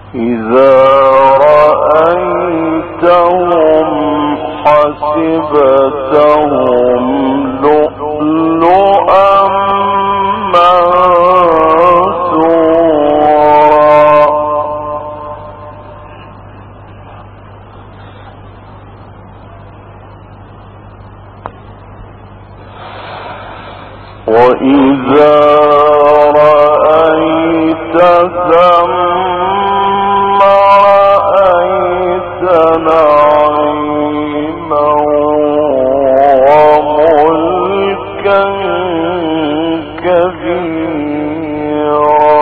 إذا رأيتهم حسبتهم لؤلؤا منثورا وإذا رأيت ثم رأيت نعيما وملكا كبيرا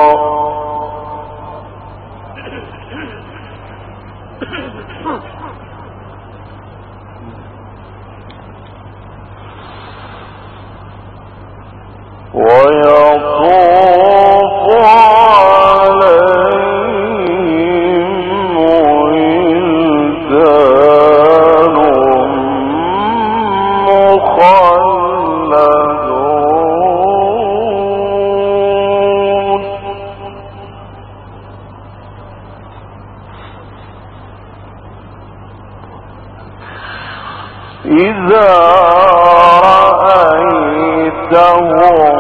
ويطوف عليهم ولدان مخلدون إذا رأيتهم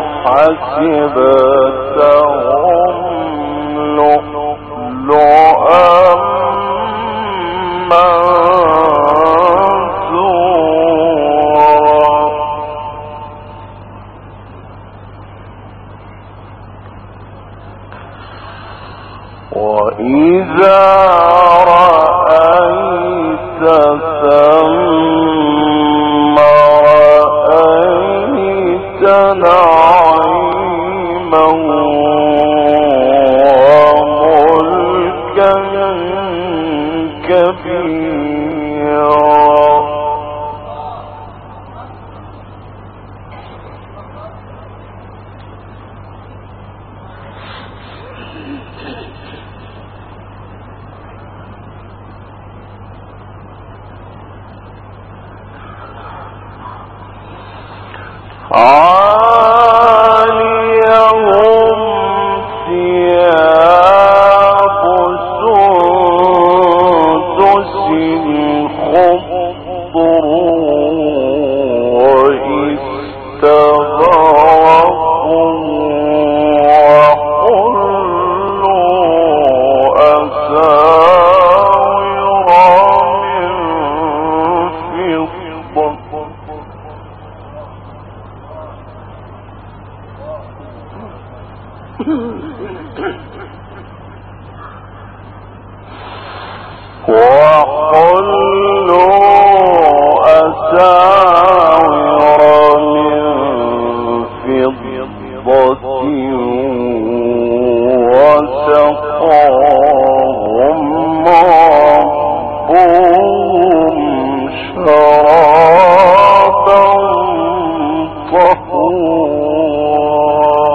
حسبتهم لؤلؤا منثورا وإذا رأيت ثم رأيت نعيما وملكا كبيرا عاليهم ثياب سندس خضر واستبرق وحلوا أساور من فضة وسقاهم ربهم شرابا طهورا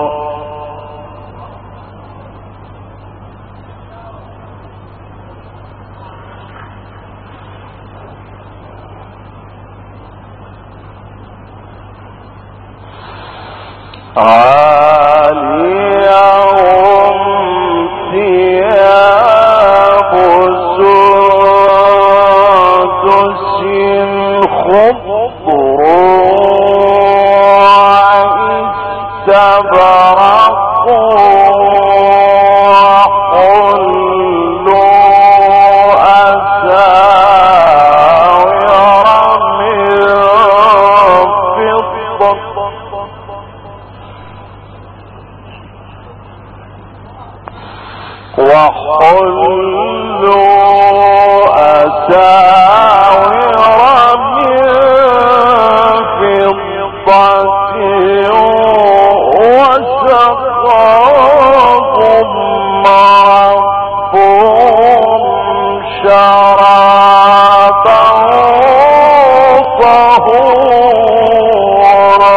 عاليهم ثياب سندس خضر واستبرق وحلوا أساور من فضة وسقاهم ربهم شرابا طهورا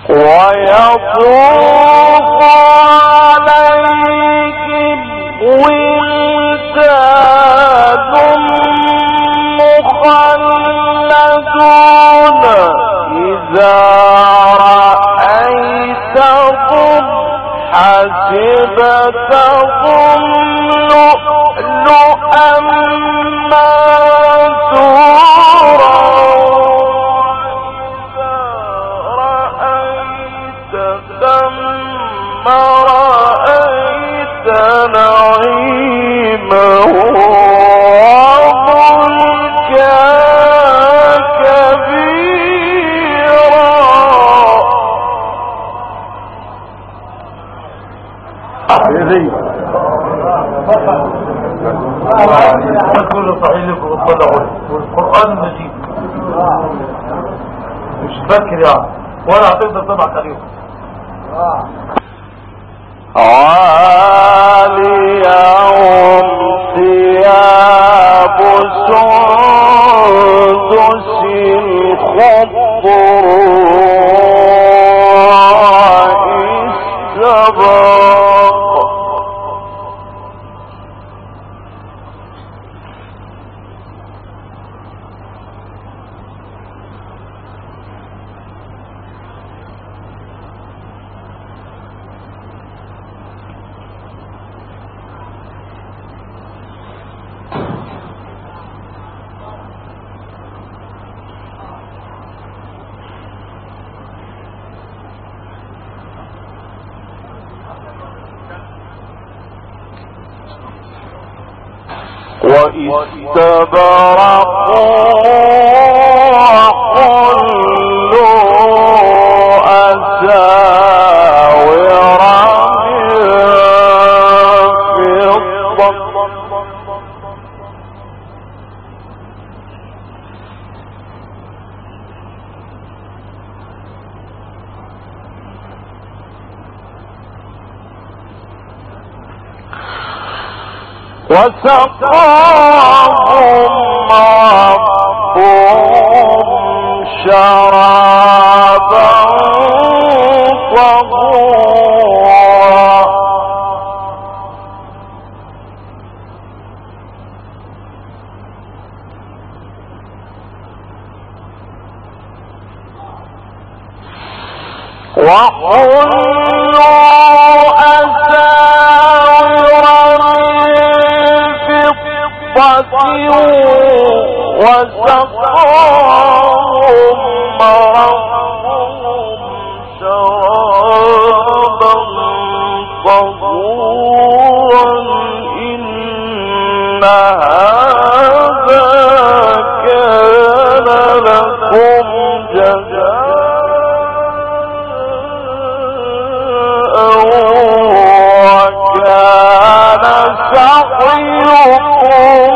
ويطوف عليهم ولدان مخلدون إذا رأيتهم حسبتهم لؤلؤا منثورا رأيت ثم رأيت نعيما وملكا كبيرا. كل صحيح لكم اطلعوا والقرآن مجيد مش فاكر يعني ولا هتقدر تبعت عليهم. عاليهم ثياب سندس خضر استبرق واستبرقوا وحلوا أساور من فضة وسقاهم ربهم شرابا طهورا. وحلوا وسقاهم ربهم شرابا طهورا إن هذا كان لكم جزاء وكان سعيكم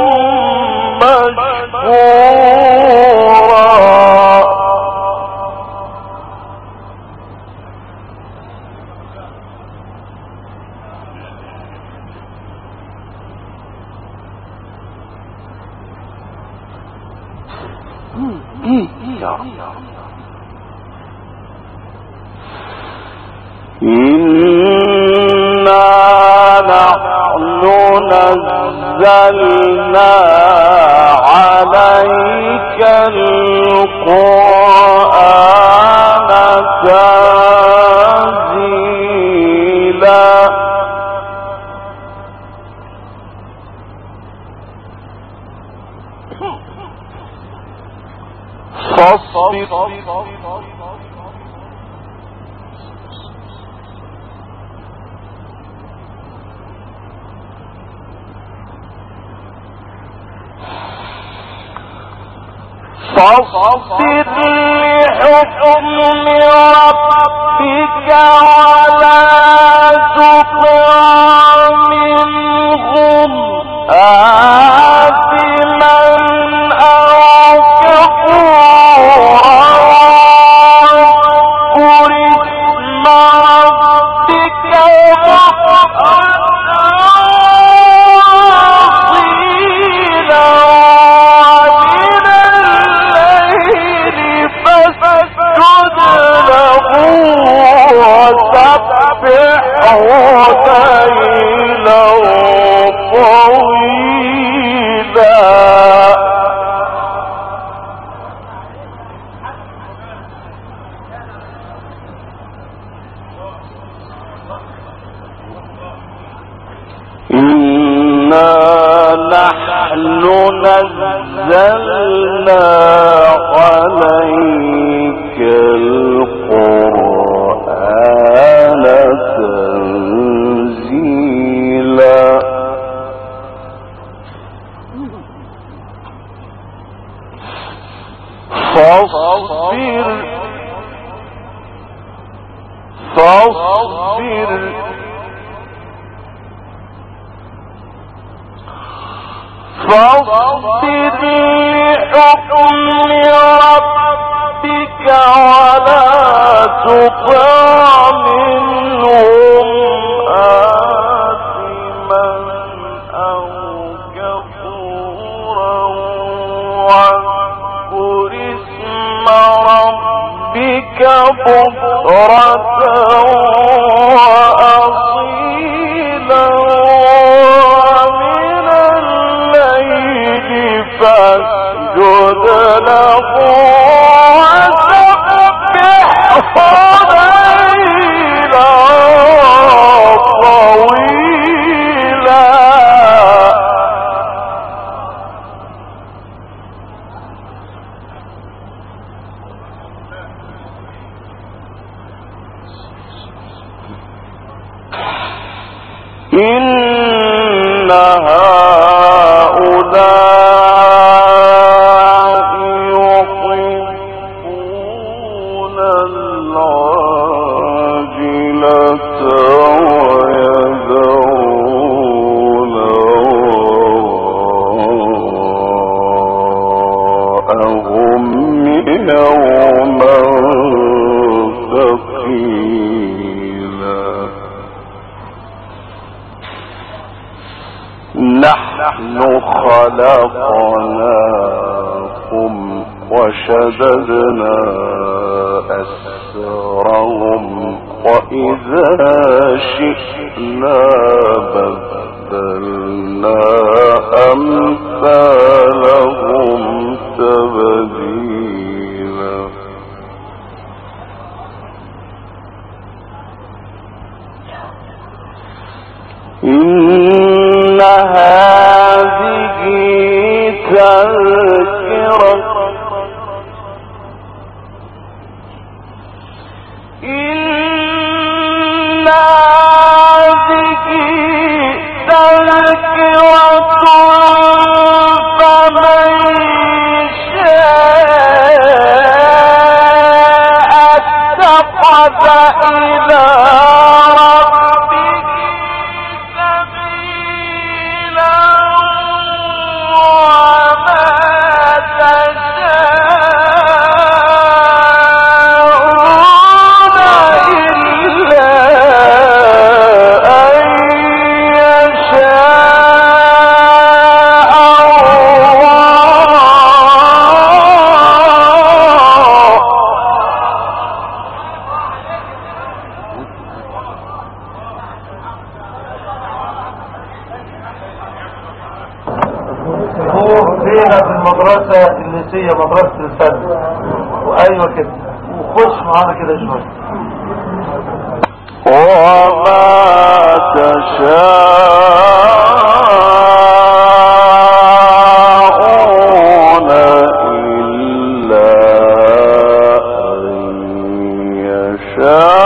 إنا نحن نزلنا عليك القرآن تنزيلا. فاصبر لحكم ربك ولا تطع منهم آثما أو كفورا واذكر اسم ربك وأصيلا ومن الليل فاسجد له نزلنا عليك القرآن تنزيلا فاصبر لحكم ربك ولا تطع منهم آثما أو كفورا واذكر اسم ربك بكرة وأصيلا فاسجد له وسبحه ليلا طويلا إن نحن خلقناكم وشددنا أسرهم وإذا شئنا بدلنا أمثالهم تبديلا إن هذه تذكرة فمن شاء اتخذ إلى مدرسة الفن وايوه كده وخش معانا كده شوية وما تشاءون إلا أن يشاء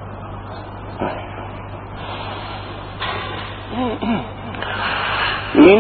إن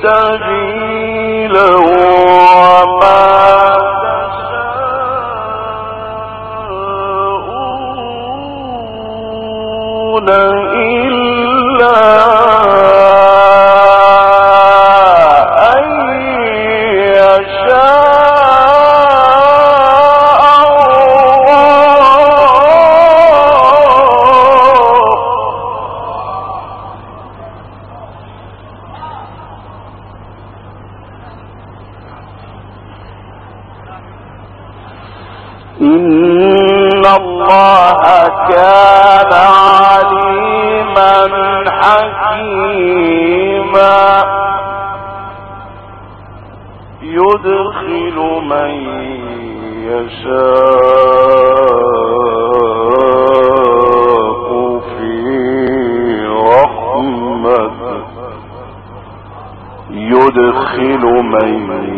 سبيلا وما تشاءون إلا أن يشاء إن الله كان عليما حكيما يدخل من يشاء في رحمته يدخل من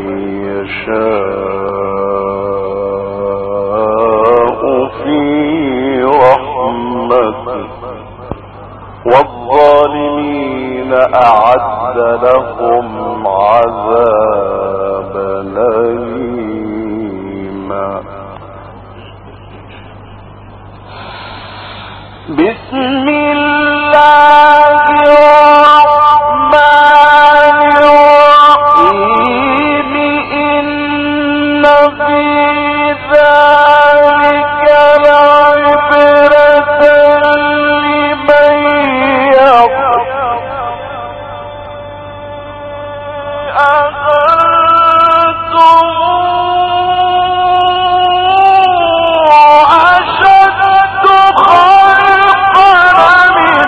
يشاء في رحمته والظالمين أعد لهم عذابا أليما. بسم الله الرحمن الرحيم إن في ذلك لعبرة لمن يخشى أأنتم أشد خلقا من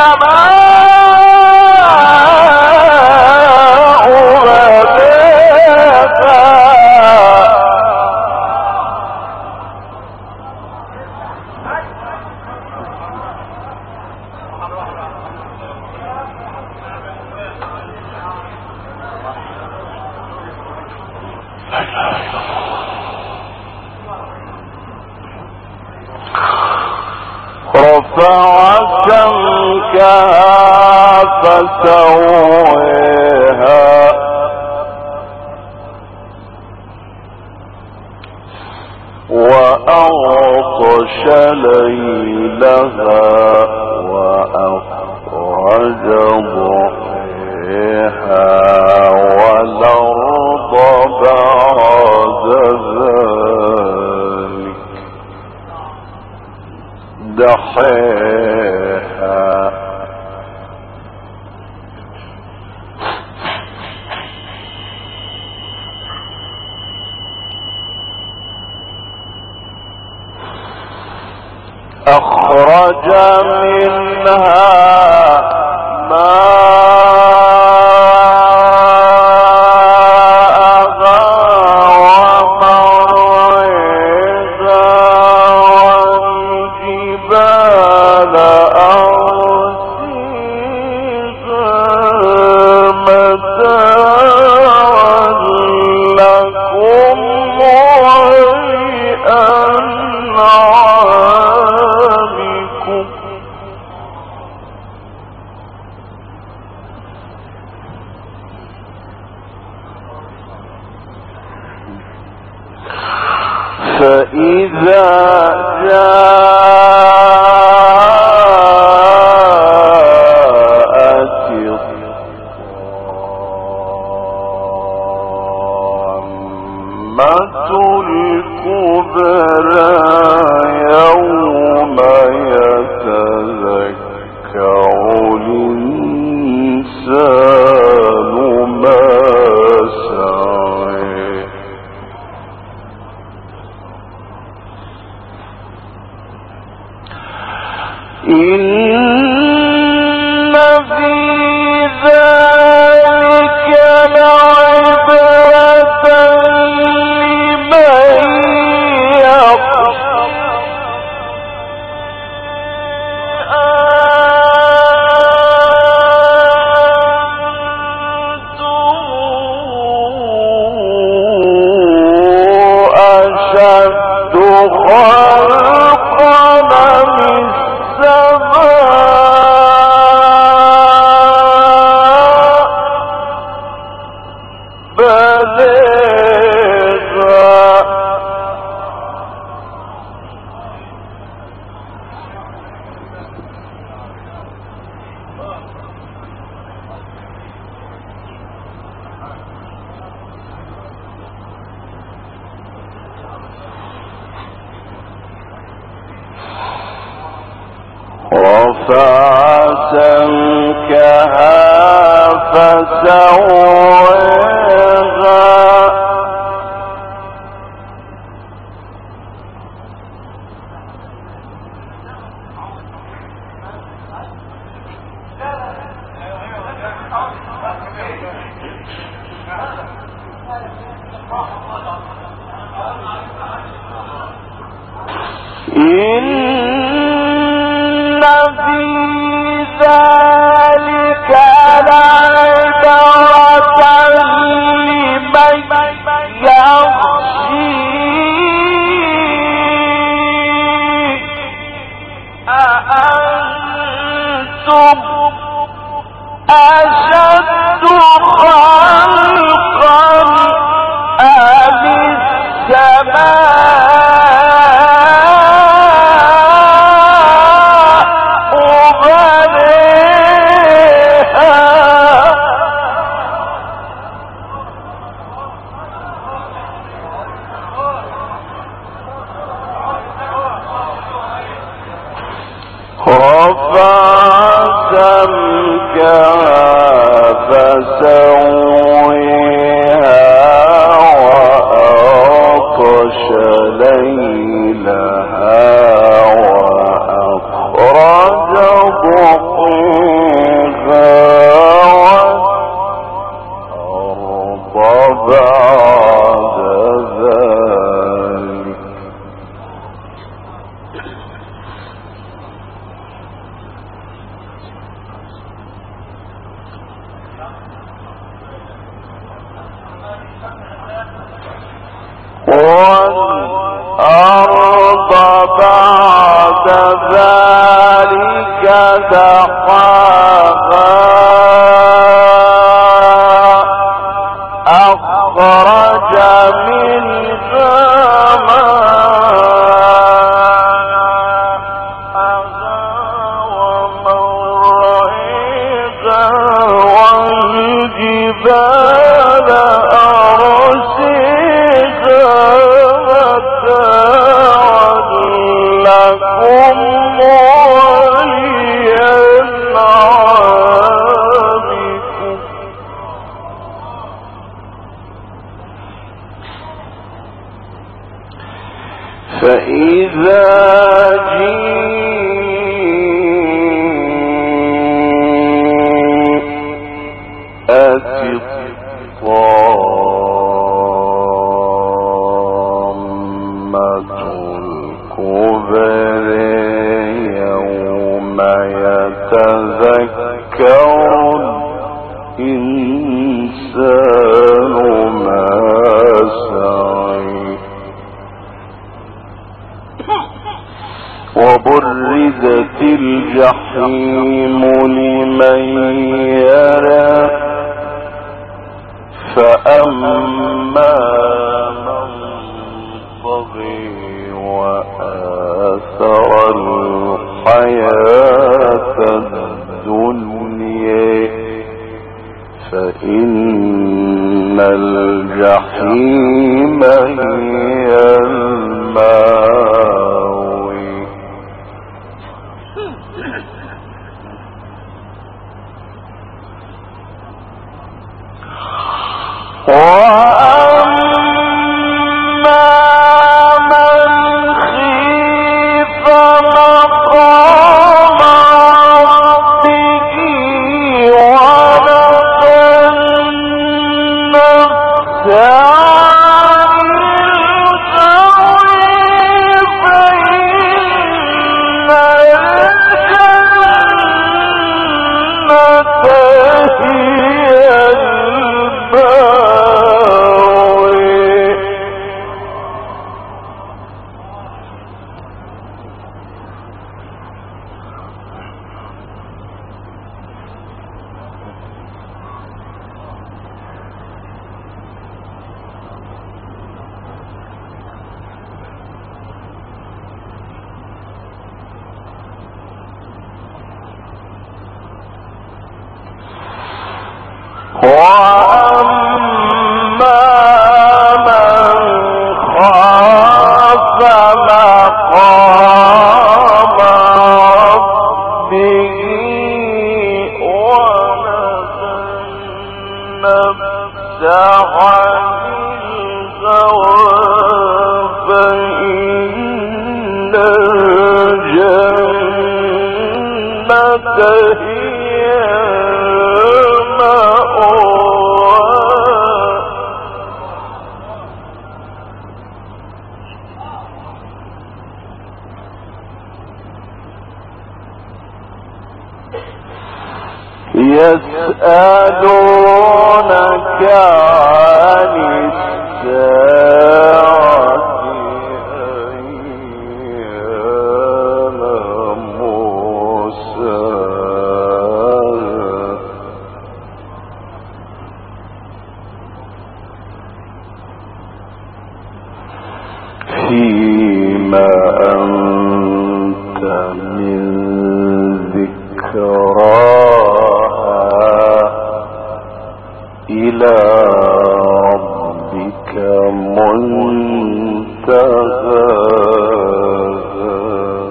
السماء بناها رفع سمكها فسويها وأغطش ليلها وأخرج ضحيها والأرض بعد ذلك دحيها أخرج منها ماءها ومرعاها والجبال أرسيها متاعا لكم ولأنعامكم فإذا جاءت الطامة الكبرى يوم يتذكر الإنسان ما سعى إن في ذلك لعبرة لمن يخشى سمكها فسواها إن في ذلك لعبرة لمن يخشى أأنتم أشد خلقا أم السماء فسويها وأغطش ليلها وأخرج ضحيها والأرض بعد ذلك والأرض بعد ذلك دحاها أخرج منها ماءها ومرعاها والجبال فإذا جاءت الطامة الكبرى يوم يتذكر الإنسان ما سعى وبرزت الجحيم لمن يرى فأما من طغى وآثر الحياة الدنيا فإن الجحيم هي المأوى وأما من خيف مقام ربه ونهى النفس عن الهوى فإن الجنة هي المأوى النفس عن الهوى فإن الجنة هي المأوى يسألونك عن الساعة أيان مرساها فيما أنت من ذكراها إلى ربك منتهاها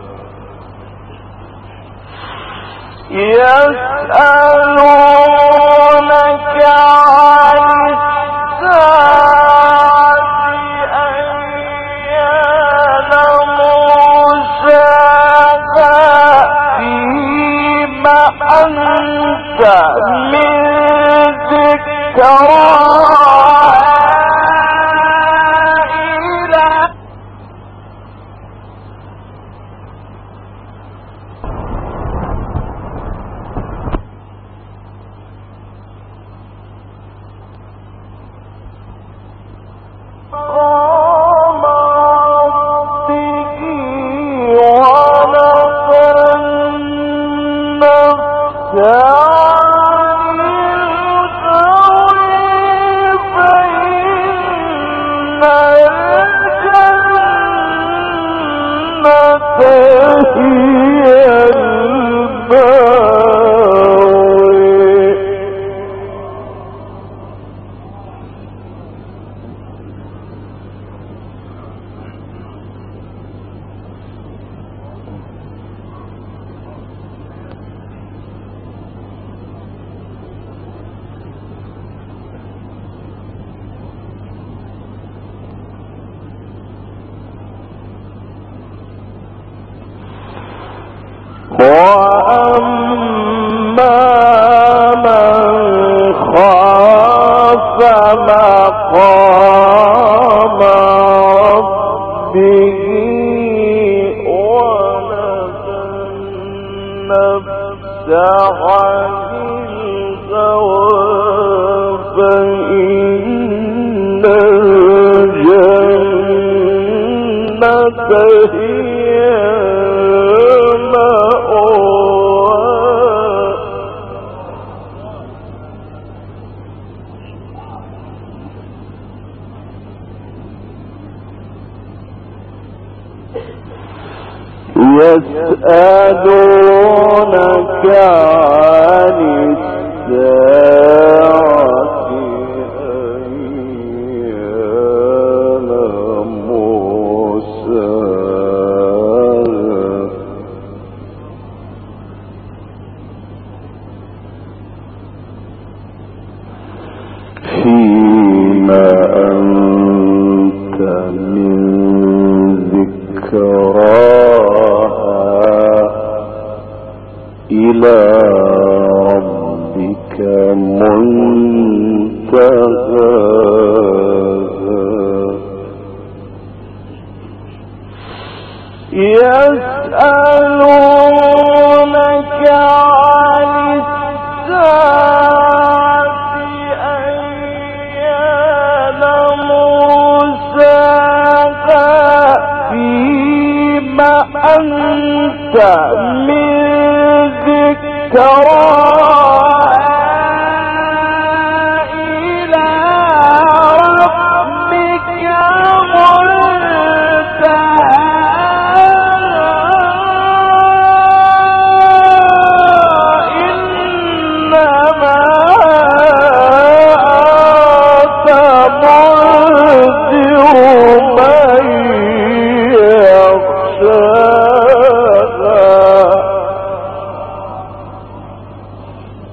يسألونك عن الساعة أيان مرساها فيما أنت من ذكراها إلى ربك ونفى النفس عن الهوى فإن الجنة هي المأوى وأما من خاف مقام ربه ونهى النفس عن الهوى فإن الجنة هي يسألونك عن الساعة أيان مرساها فيما أنت من ذكراها إلى ربك منتهاها يسألونك عن الساعة أيان مرساها فيما أنت من ذكراها إلى ربك منتهاها إنما أنت منذر من يخشاها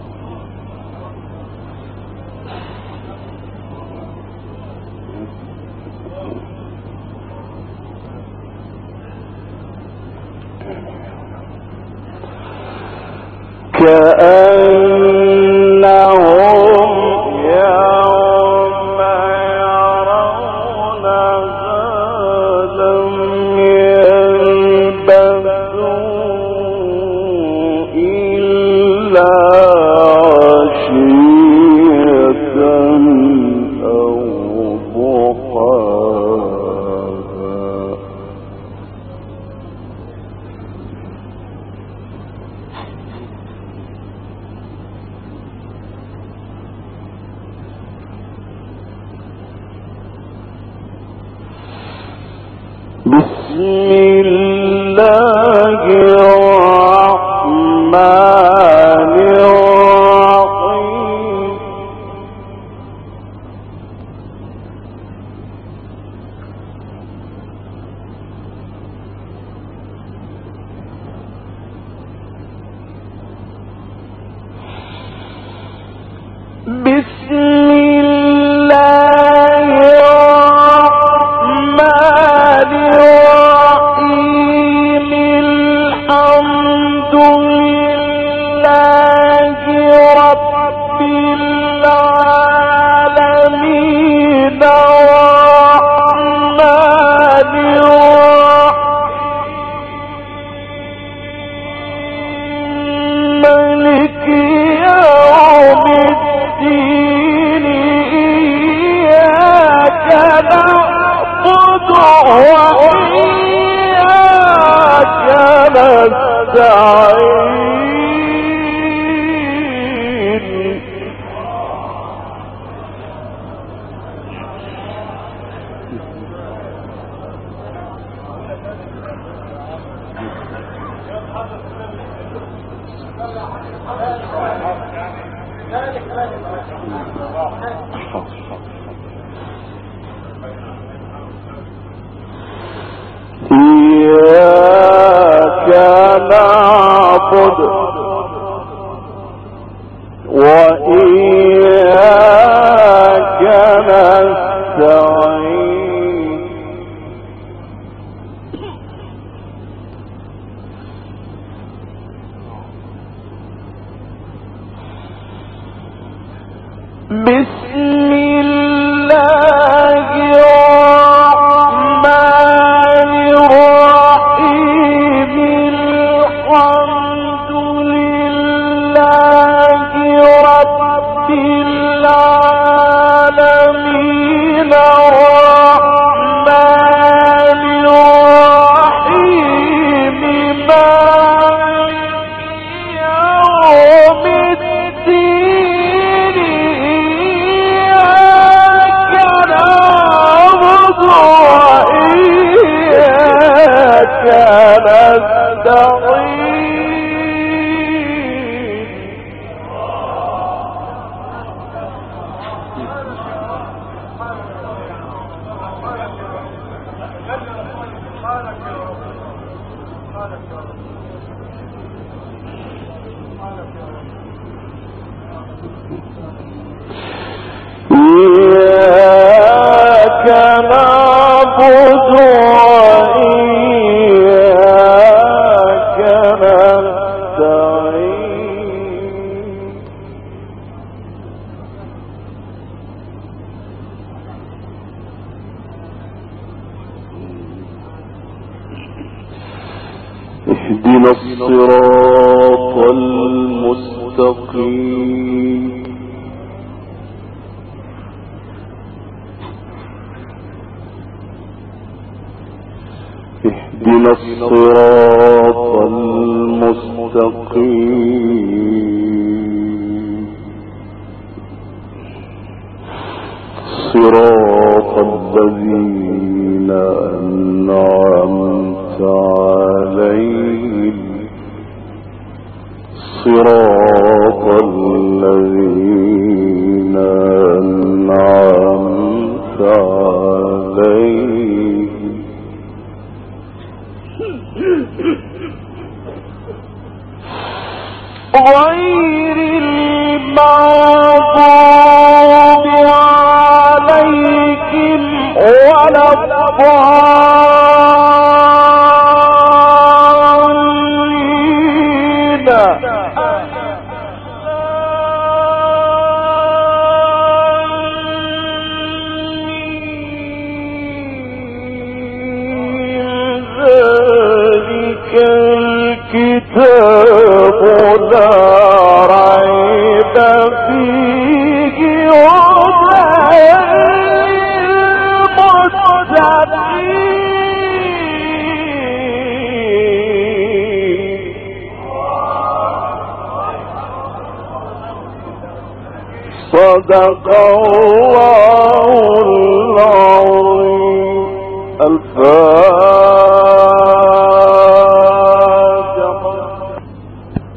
اهدنا الصراط المستقيم اهدنا الصراط المستقيم صراط الذين أنعمت عليهم صراط الذين أنعمت عليهم غير المغضوب عليهم ولا الضالين ذلك الكتاب لا ريب فيه هدى للمتقين صدق الله